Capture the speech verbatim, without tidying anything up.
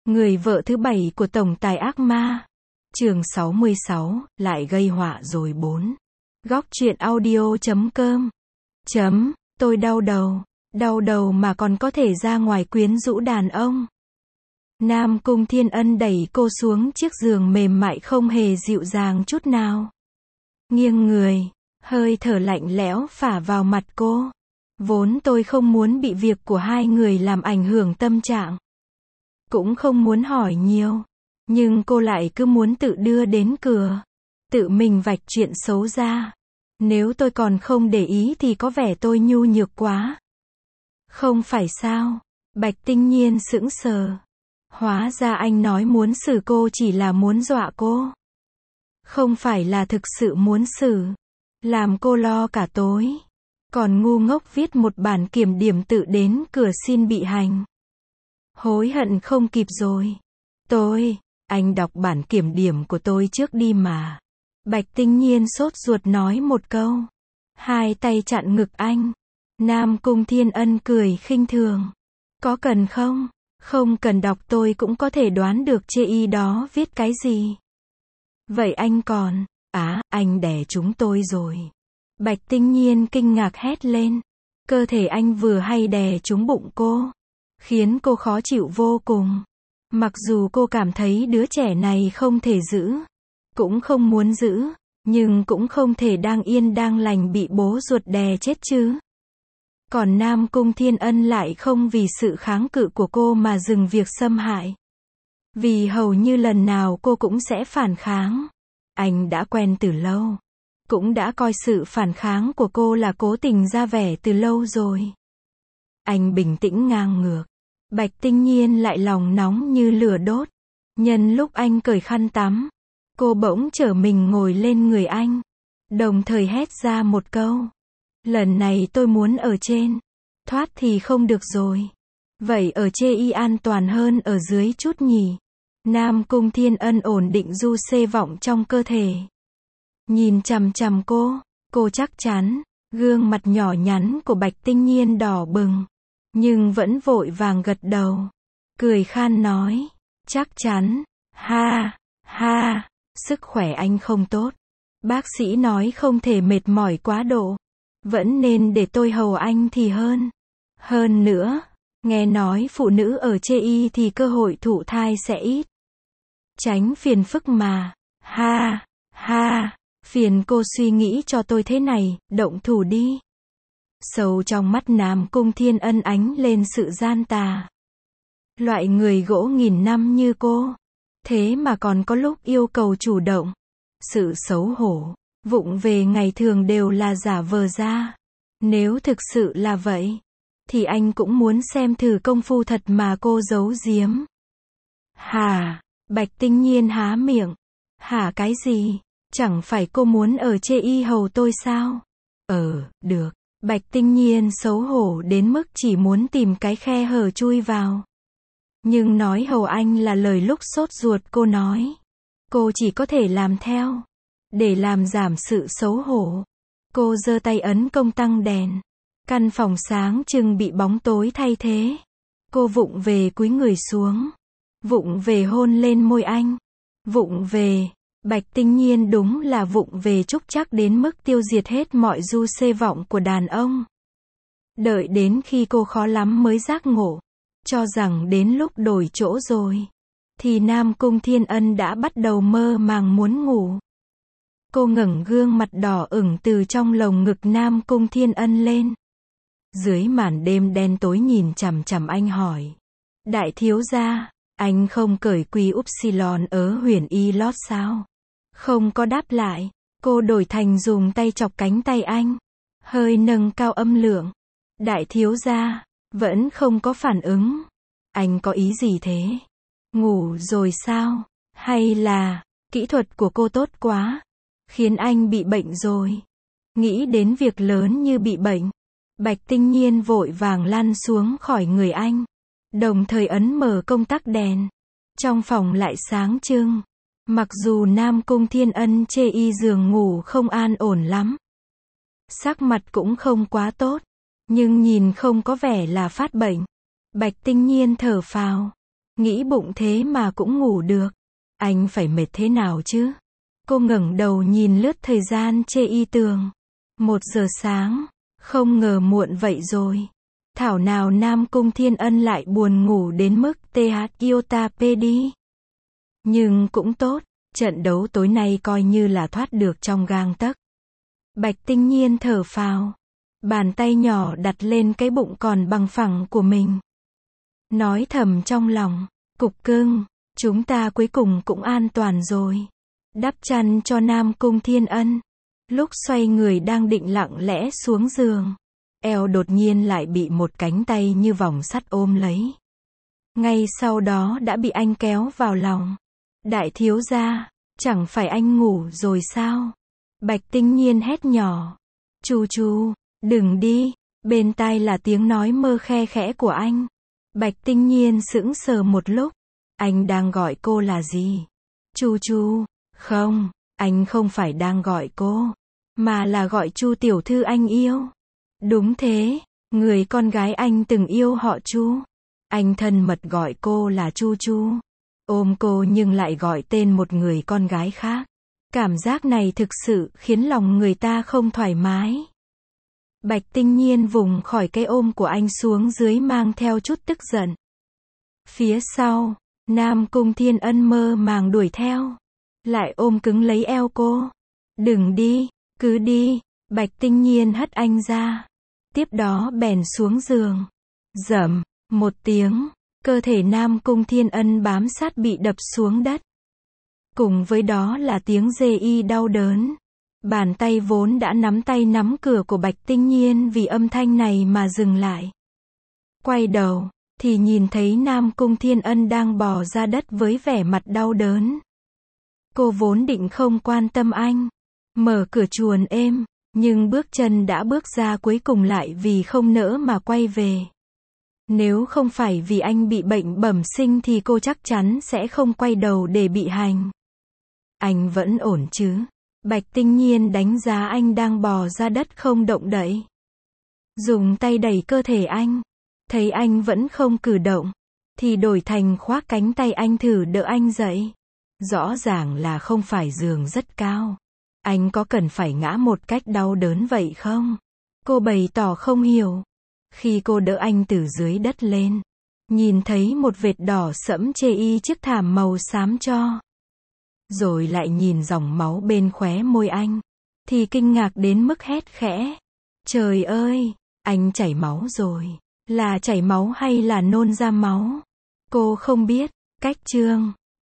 Người vợ thứ bảy của tổng tài ác ma. Chương sáu mươi sáu, lại gây họa rồi bốn. Góc truyện audio chấm com. Chấm, tôi đau đầu. Đau đầu mà còn có thể ra ngoài quyến rũ đàn ông. Nam Cung Thiên Ân đẩy cô xuống chiếc giường mềm mại không hề dịu dàng chút nào. Nghiêng người, hơi thở lạnh lẽo phả vào mặt cô. Vốn tôi không muốn bị việc của hai người làm ảnh hưởng tâm trạng. Cũng không muốn hỏi nhiều. Nhưng cô lại cứ muốn tự đưa đến cửa. Tự mình vạch chuyện xấu ra. Nếu tôi còn không để ý thì có vẻ tôi nhu nhược quá. Không phải sao? Bạch Tinh Nhiên sững sờ. Hóa ra anh nói muốn xử cô chỉ là muốn dọa cô. Không phải là thực sự muốn xử. Làm cô lo cả tối. Còn ngu ngốc viết một bản kiểm điểm tự đến cửa xin bị hành. Hối hận không kịp rồi. Tôi, anh đọc bản kiểm điểm của tôi trước đi mà. Bạch Tinh Nhiên sốt ruột nói một câu. Hai tay chặn ngực anh. Nam Cung Thiên Ân cười khinh thường. Có cần không? Không cần đọc tôi cũng có thể đoán được chê y đó viết cái gì. Vậy anh còn, á, anh đè chúng tôi rồi. Bạch Tinh Nhiên kinh ngạc hét lên. Cơ thể anh vừa hay đè trúng bụng cô. Khiến cô khó chịu vô cùng. Mặc dù cô cảm thấy đứa trẻ này không thể giữ. Cũng không muốn giữ. Nhưng cũng không thể đang yên đang lành bị bố ruột đè chết chứ. Còn Nam Cung Thiên Ân lại không vì sự kháng cự của cô mà dừng việc xâm hại. Vì hầu như lần nào cô cũng sẽ phản kháng. Anh đã quen từ lâu. Cũng đã coi sự phản kháng của cô là cố tình ra vẻ từ lâu rồi. Anh bình tĩnh ngang ngược. Bạch Tinh Nhiên lại lòng nóng như lửa đốt. Nhân lúc anh cởi khăn tắm, cô bỗng trở mình ngồi lên người anh. Đồng thời hét ra một câu. Lần này tôi muốn ở trên. Thoát thì không được rồi. Vậy ở chê y an toàn hơn ở dưới chút nhỉ. Nam Cung Thiên Ân ổn định du xê vọng trong cơ thể. Nhìn chằm chằm cô. Cô chắc chắn. Gương mặt nhỏ nhắn của Bạch Tinh Nhiên đỏ bừng. Nhưng vẫn vội vàng gật đầu. Cười khan nói. Chắc chắn. Ha, ha. Sức khỏe anh không tốt. Bác sĩ nói không thể mệt mỏi quá độ. Vẫn nên để tôi hầu anh thì hơn. Hơn nữa, nghe nói phụ nữ ở chê y thì cơ hội thụ thai sẽ ít. Tránh phiền phức mà. Ha, ha. Phiền cô suy nghĩ cho tôi thế này, động thủ đi. Sâu trong mắt Nam Cung Thiên Ân ánh lên sự gian tà. Loại người gỗ nghìn năm như cô. Thế mà còn có lúc yêu cầu chủ động. Sự xấu hổ. Vụng về ngày thường đều là giả vờ ra. Nếu thực sự là vậy, thì anh cũng muốn xem thử công phu thật mà cô giấu giếm. Hả? Bạch Tinh Nhiên há miệng. Hả cái gì? Chẳng phải cô muốn ở chê y hầu tôi sao? Ờ, được. Bạch Tinh Nhiên xấu hổ đến mức chỉ muốn tìm cái khe hở chui vào. Nhưng nói hầu anh là lời lúc sốt ruột cô nói. Cô chỉ có thể làm theo. Để làm giảm sự xấu hổ. Cô giơ tay ấn công tăng đèn. Căn phòng sáng trưng bị bóng tối thay thế. Cô vụng về cúi người xuống. Vụng về hôn lên môi anh. Vụng về. Bạch Tinh Nhiên đúng là vụng về trúc chắc đến mức tiêu diệt hết mọi du xê vọng của đàn ông. Đợi đến khi cô khó lắm mới giác ngộ. Cho rằng đến lúc đổi chỗ rồi. Thì Nam Cung Thiên Ân đã bắt đầu mơ màng muốn ngủ. Cô ngẩng gương mặt đỏ ửng từ trong lồng ngực Nam Cung Thiên Ân lên. Dưới màn đêm đen tối nhìn chằm chằm anh hỏi. Đại thiếu gia, anh không cởi quy upsilon ở huyền y lót sao? Không có đáp lại. Cô đổi thành dùng tay chọc cánh tay anh. Hơi nâng cao âm lượng. Đại thiếu gia, vẫn không có phản ứng. Anh có ý gì thế? Ngủ rồi sao? Hay là, kỹ thuật của cô tốt quá? Khiến anh bị bệnh rồi. Nghĩ đến việc lớn như bị bệnh. Bạch Tinh Nhiên vội vàng lăn xuống khỏi người anh. Đồng thời ấn mở công tắc đèn. Trong phòng lại sáng trưng. Mặc dù Nam Cung Thiên Ân chê y giường ngủ không an ổn lắm. Sắc mặt cũng không quá tốt. Nhưng nhìn không có vẻ là phát bệnh. Bạch Tinh Nhiên thở phào. Nghĩ bụng thế mà cũng ngủ được. Anh phải mệt thế nào chứ? Cô ngẩng đầu nhìn lướt thời gian chê y tường. Một giờ sáng, không ngờ muộn vậy rồi. Thảo nào Nam Cung Thiên Ân lại buồn ngủ đến mức tê hát iota pê đi. Nhưng cũng tốt, trận đấu tối nay coi như là thoát được trong gang tấc. Bạch Tinh Nhiên thở phào, bàn tay nhỏ đặt lên cái bụng còn bằng phẳng của mình. Nói thầm trong lòng, cục cưng, chúng ta cuối cùng cũng an toàn rồi. Đắp chăn cho Nam Cung Thiên Ân. Lúc xoay người đang định lặng lẽ xuống giường, eo đột nhiên lại bị một cánh tay như vòng sắt ôm lấy. Ngay sau đó đã bị anh kéo vào lòng. Đại thiếu gia, chẳng phải anh ngủ rồi sao? Bạch Tinh Nhiên hét nhỏ. Chu chu, đừng đi. Bên tai là tiếng nói mơ khe khẽ của anh. Bạch Tinh Nhiên sững sờ một lúc. Anh đang gọi cô là gì? Chu chu. Không, anh không phải đang gọi cô, mà là gọi Chu tiểu thư anh yêu. Đúng thế, người con gái anh từng yêu họ Chu. Anh thân mật gọi cô là Chu chu. Ôm cô nhưng lại gọi tên một người con gái khác. Cảm giác này thực sự khiến lòng người ta không thoải mái. Bạch Tinh Nhiên vùng khỏi cái ôm của anh xuống dưới mang theo chút tức giận. Phía sau, Nam Cung Thiên Ân mơ màng đuổi theo. Lại ôm cứng lấy eo cô. Đừng đi, cứ đi. Bạch Tinh Nhiên hất anh ra. Tiếp đó bèn xuống giường. Rầm, một tiếng, cơ thể Nam Cung Thiên Ân bám sát bị đập xuống đất. Cùng với đó là tiếng rê y đau đớn. Bàn tay vốn đã nắm tay nắm cửa của Bạch Tinh Nhiên vì âm thanh này mà dừng lại. Quay đầu, thì nhìn thấy Nam Cung Thiên Ân đang bò ra đất với vẻ mặt đau đớn. Cô vốn định không quan tâm anh, mở cửa chuồn êm, nhưng bước chân đã bước ra cuối cùng lại vì không nỡ mà quay về. Nếu không phải vì anh bị bệnh bẩm sinh thì cô chắc chắn sẽ không quay đầu để bị hành. Anh vẫn ổn chứ? Bạch Tinh Nhiên đánh giá anh đang bò ra đất không động đậy. Dùng tay đẩy cơ thể anh. Thấy anh vẫn không cử động, thì đổi thành khoác cánh tay anh thử đỡ anh dậy. Rõ ràng là không phải giường rất cao. Anh có cần phải ngã một cách đau đớn vậy không? Cô bày tỏ không hiểu. Khi cô đỡ anh từ dưới đất lên, nhìn thấy một vệt đỏ sẫm chê y chiếc thảm màu xám cho. Rồi lại nhìn dòng máu bên khóe môi anh, thì kinh ngạc đến mức hét khẽ. Trời ơi, anh chảy máu rồi. Là chảy máu hay là nôn ra máu? Cô không biết. Cách chương